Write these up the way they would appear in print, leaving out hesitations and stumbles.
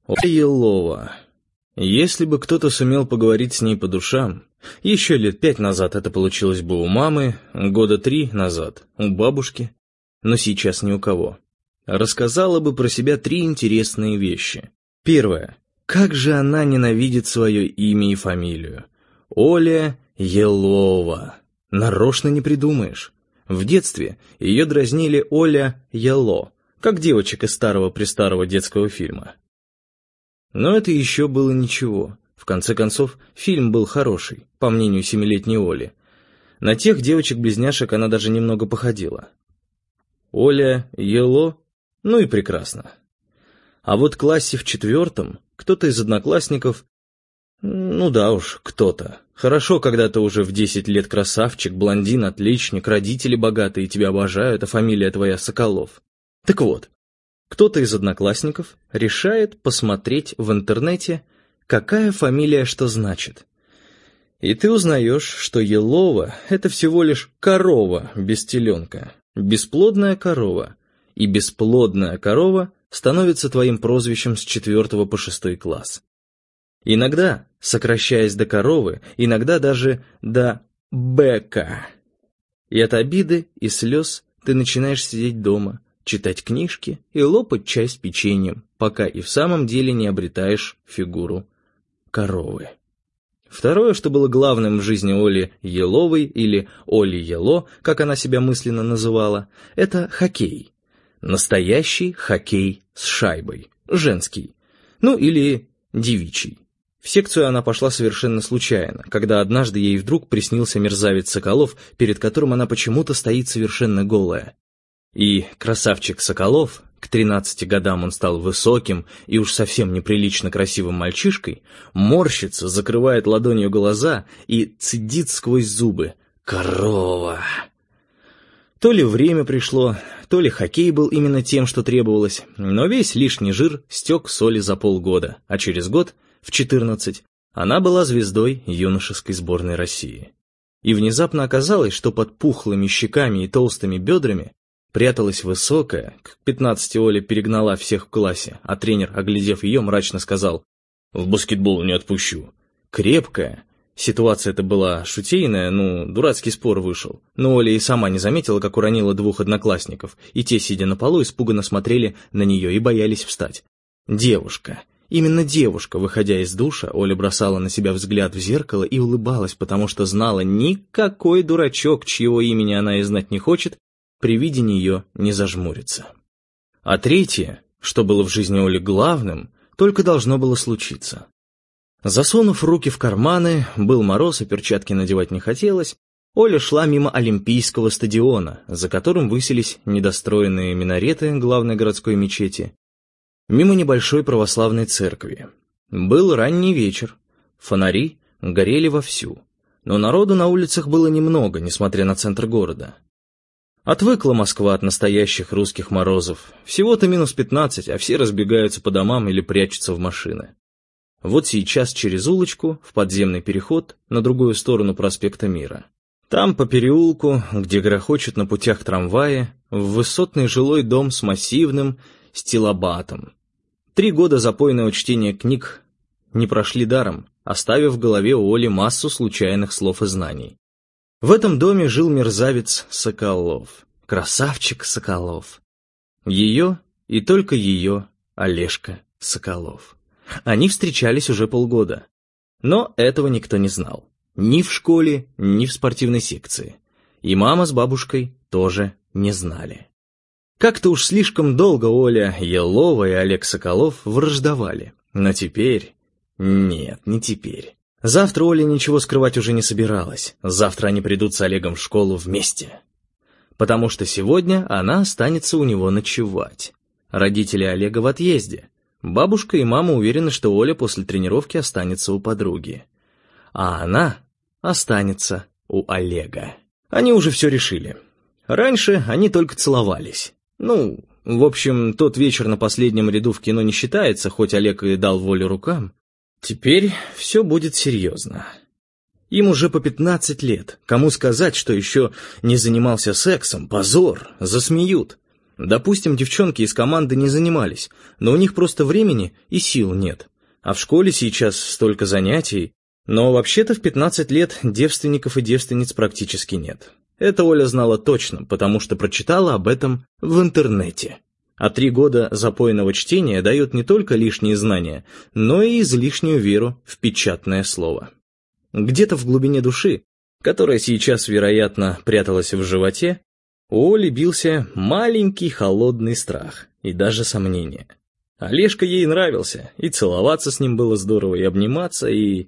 Елова. Если бы кто-то сумел поговорить с ней по душам, еще лет 5 назад это получилось бы у мамы, года 3 назад у бабушки, но сейчас ни у кого. Рассказала бы про себя 3 интересные вещи. Первое. Как же она ненавидит свое имя и фамилию. Оля Елова. Нарочно не придумаешь. В детстве ее дразнили Оля Ело, как девочек из старого-престарого детского фильма. Но это еще было ничего. В конце концов, фильм был хороший, по мнению 7-летней Оли. На тех девочек-близняшек она даже немного походила. Оля Ело, ну и прекрасно. А вот в классе в 4 кто-то из одноклассников, ну да уж, кто-то. Хорошо, когда ты уже в 10 лет красавчик, блондин, отличник, родители богатые тебя обожают, а фамилия твоя Соколов. Так вот, кто-то из одноклассников решает посмотреть в интернете, какая фамилия что значит. И ты узнаешь, что Елова — это всего лишь корова без теленка, бесплодная корова. И бесплодная корова становится твоим прозвищем с 4 по 6 класс. Иногда, сокращаясь до коровы, иногда даже до бэка. И от обиды и слез ты начинаешь сидеть дома, читать книжки и лопать чай с печеньем, пока и в самом деле не обретаешь фигуру коровы. Второе, что было главным в жизни Оли Еловой, или Оли Ело, как она себя мысленно называла, это хоккей. Настоящий хоккей с шайбой, женский, ну или девичий. В секцию она пошла совершенно случайно, когда однажды ей вдруг приснился мерзавец Соколов, перед которым она почему-то стоит совершенно голая. И красавчик Соколов, к 13 годам он стал высоким и уж совсем неприлично красивым мальчишкой, морщится, закрывает ладонью глаза и цедит сквозь зубы: «Корова!». То ли время пришло, то ли хоккей был именно тем, что требовалось, но весь лишний жир стек с Оли за полгода, а через год, в 14, она была звездой юношеской сборной России. И внезапно оказалось, что под пухлыми щеками и толстыми бедрами пряталась высокая, к 15 Оля перегнала всех в классе, а тренер, оглядев ее, мрачно сказал: «В баскетбол не отпущу». Крепкая. Ситуация-то была шутейная, дурацкий спор вышел. Но Оля и сама не заметила, как уронила 2 одноклассников, и те, сидя на полу, испуганно смотрели на нее и боялись встать. Девушка. Именно девушка, выходя из душа, Оля бросала на себя взгляд в зеркало и улыбалась, потому что знала, никакой дурачок, чьего имени она и знать не хочет, при виде нее не зажмурится. А третье, что было в жизни Оли главным, только должно было случиться. Засунув руки в карманы, был мороз и перчатки надевать не хотелось, Оля шла мимо Олимпийского стадиона, за которым высились недостроенные минареты главной городской мечети, мимо небольшой православной церкви. Был ранний вечер, фонари горели вовсю, но народу на улицах было немного, несмотря на центр города. Отвыкла Москва от настоящих русских морозов, всего-то минус 15, а все разбегаются по домам или прячутся в машины. Вот сейчас через улочку, в подземный переход, на другую сторону проспекта Мира. Там, по переулку, где грохочут на путях трамваи, в высотный жилой дом с массивным стилобатом. 3 года запойного чтения книг не прошли даром, оставив в голове у Оли массу случайных слов и знаний. В этом доме жил мерзавец Соколов, красавчик Соколов. Ее и только ее Олежка Соколов. Они встречались уже полгода, но этого никто не знал. Ни в школе, ни в спортивной секции. И мама с бабушкой тоже не знали. Как-то уж слишком долго Оля Елова и Олег Соколов враждовали. Но теперь... Нет, не теперь. Завтра Оля ничего скрывать уже не собиралась. Завтра они придут с Олегом в школу вместе. Потому что сегодня она останется у него ночевать. Родители Олега в отъезде. Бабушка и мама уверены, что Оля после тренировки останется у подруги. А она останется у Олега. Они уже все решили. Раньше они только целовались. В общем, тот вечер на последнем ряду в кино не считается, хоть Олег и дал волю рукам. Теперь все будет серьезно. Им уже по 15 лет. Кому сказать, что еще не занимался сексом? Позор, засмеют. Допустим, девчонки из команды не занимались, но у них просто времени и сил нет. А в школе сейчас столько занятий. Но вообще-то в 15 лет девственников и девственниц практически нет. Это Оля знала точно, потому что прочитала об этом в интернете. А 3 года запойного чтения дают не только лишние знания, но и излишнюю веру в печатное слово. Где-то в глубине души, которая сейчас, вероятно, пряталась в животе, у Оли бился маленький холодный страх и даже сомнение. Олежка ей нравился, и целоваться с ним было здорово, и обниматься, и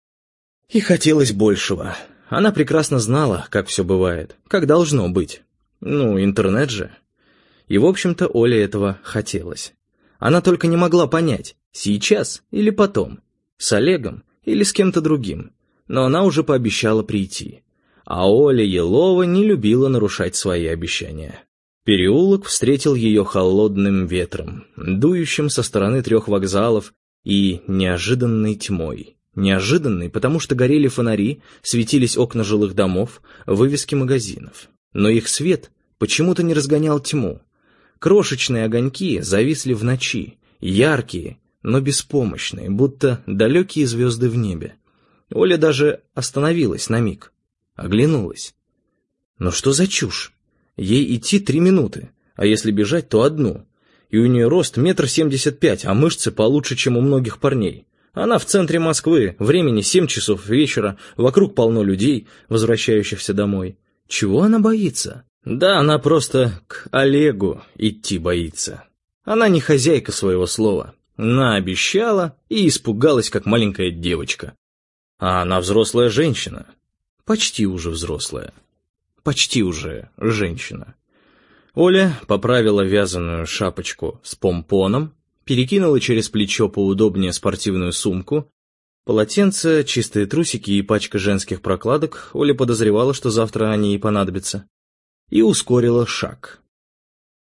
хотелось большего. Она прекрасно знала, как все бывает, как должно быть. Интернет же. И, в общем-то, Оле этого хотелось. Она только не могла понять, сейчас или потом, с Олегом или с кем-то другим. Но она уже пообещала прийти. А Оля Елова не любила нарушать свои обещания. Переулок встретил ее холодным ветром, дующим со стороны 3 вокзалов и неожиданной тьмой. Неожиданной, потому что горели фонари, светились окна жилых домов, вывески магазинов. Но их свет почему-то не разгонял тьму. Крошечные огоньки зависли в ночи, яркие, но беспомощные, будто далекие звезды в небе. Оля даже остановилась на миг. Оглянулась. Но что за чушь? Ей идти 3 минуты, а если бежать, то 1. И у нее рост 1,75 м, а мышцы получше, чем у многих парней. Она в центре Москвы, времени 7 часов вечера, вокруг полно людей, возвращающихся домой. Чего она боится? Да, она просто к Олегу идти боится. Она не хозяйка своего слова. Она обещала и испугалась, как маленькая девочка. А она взрослая женщина. Почти уже взрослая. Почти уже женщина. Оля поправила вязаную шапочку с помпоном, перекинула через плечо поудобнее спортивную сумку. Полотенце, чистые трусики и пачка женских прокладок. Оля подозревала, что завтра они ей понадобятся. И ускорила шаг.